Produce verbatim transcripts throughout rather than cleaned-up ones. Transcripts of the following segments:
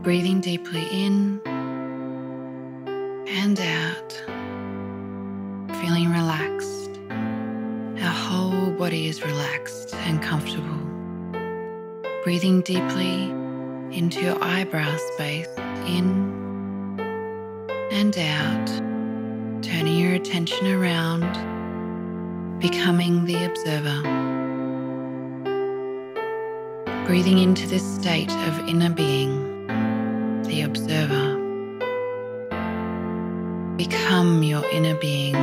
Breathing deeply in and out, feeling relaxed. Our whole body is relaxed and comfortable. Breathing deeply into your eyebrow space, in and out, turning your attention around, becoming the observer. Breathing into this state of inner being, the observer. Become your inner being,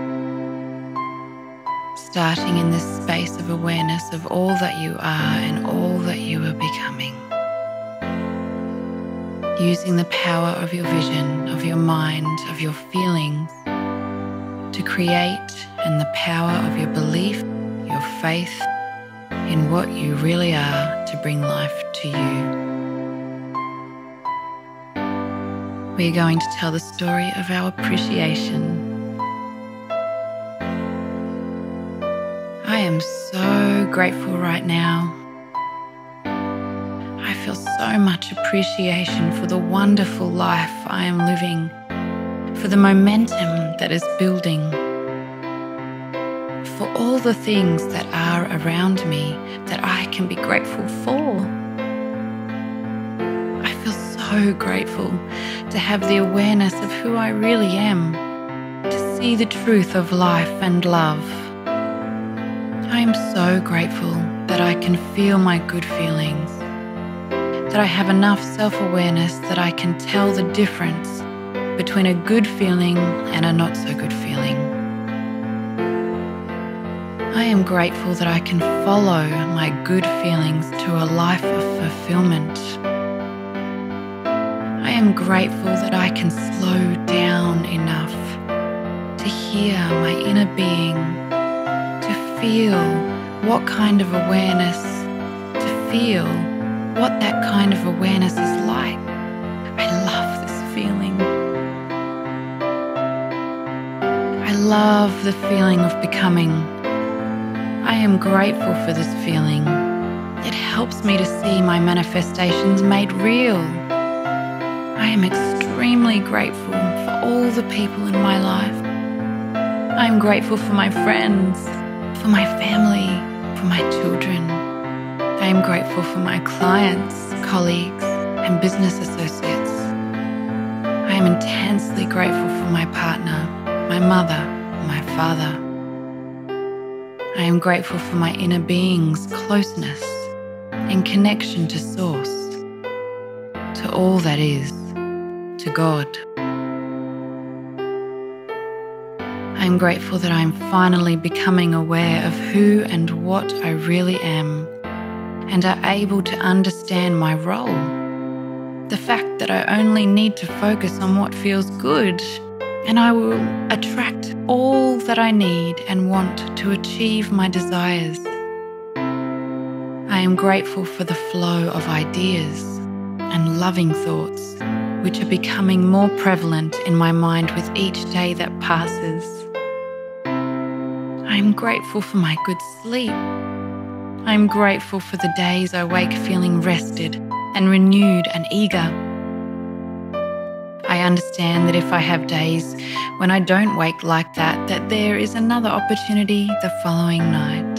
starting in this space of awareness of all that you are and all that you are becoming. Using the power of your vision, of your mind, of your feelings to create, and the power of your belief, your faith in what you really are to bring life to you. We are going to tell the story of our appreciation. I am so grateful right now. I feel so much appreciation for the wonderful life I am living, for the momentum that is building, for all the things that are around me that I can be grateful for. I feel so grateful to have the awareness of who I really am, to see the truth of life and love. I am so grateful that I can feel my good feelings, that I have enough self-awareness that I can tell the difference between a good feeling and a not so good feeling. I am grateful that I can follow my good feelings to a life of fulfillment. I am grateful that I can slow down enough to hear my inner being, to feel what kind of awareness, to feel what that kind of awareness is like. I love this feeling. I love the feeling of becoming. I am grateful for this feeling. It helps me to see my manifestations made real. I am extremely grateful for all the people in my life. I am grateful for my friends, for my family, for my children. I am grateful for my clients, colleagues, and business associates. I am intensely grateful for my partner, my mother, my father. I am grateful for my inner being's closeness and connection to Source, to all that is, to God. I am grateful that I am finally becoming aware of who and what I really am, and are able to understand my role. The fact that I only need to focus on what feels good, and I will attract all that I need and want to achieve my desires. I am grateful for the flow of ideas and loving thoughts, which are becoming more prevalent in my mind with each day that passes. I am grateful for my good sleep. I am grateful for the days I wake feeling rested and renewed and eager. I understand that if I have days when I don't wake like that, that there is another opportunity the following night.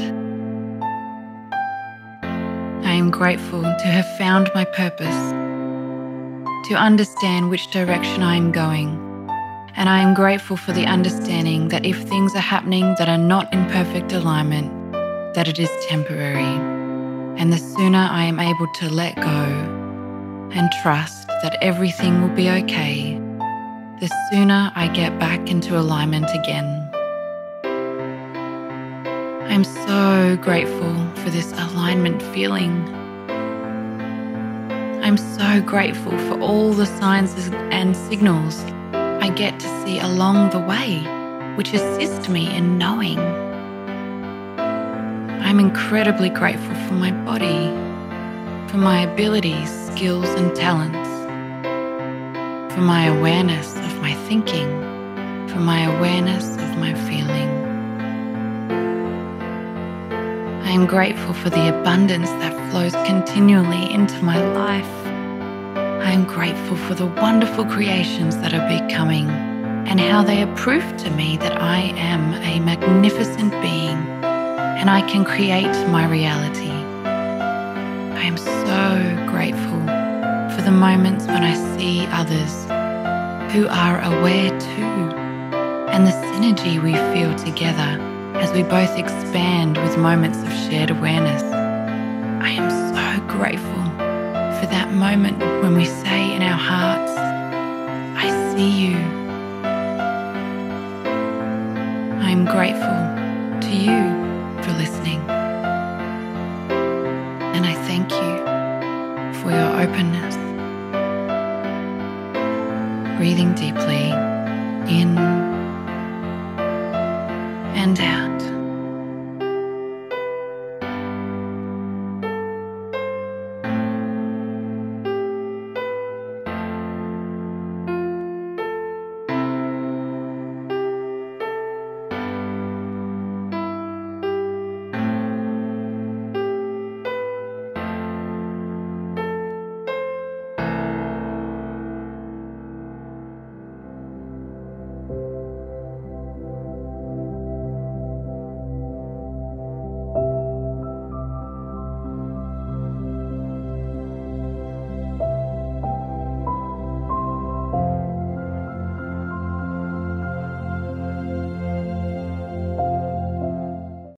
I am grateful to have found my purpose, to understand which direction I am going, and I am grateful for the understanding that if things are happening that are not in perfect alignment, that it is temporary, and the sooner I am able to let go and trust that everything will be okay, the sooner I get back into alignment again. I'm so grateful for this alignment feeling. I'm so grateful for all the signs and signals I get to see along the way, which assist me in knowing. I'm incredibly grateful for my body, for my abilities, skills and talents, for my awareness of my thinking, for my awareness of my feeling. I am grateful for the abundance that flows continually into my life. I I'm grateful for the wonderful creations that are becoming and how they are proof to me that I am a magnificent being and I can create my reality. I am so grateful for the moments when I see others who are aware too, and the synergy we feel together as we both expand with moments of shared awareness. I am so grateful for that moment when we say in our hearts, I see you. I am grateful to you for listening. And I thank you for your openness. Breathing deeply in and out.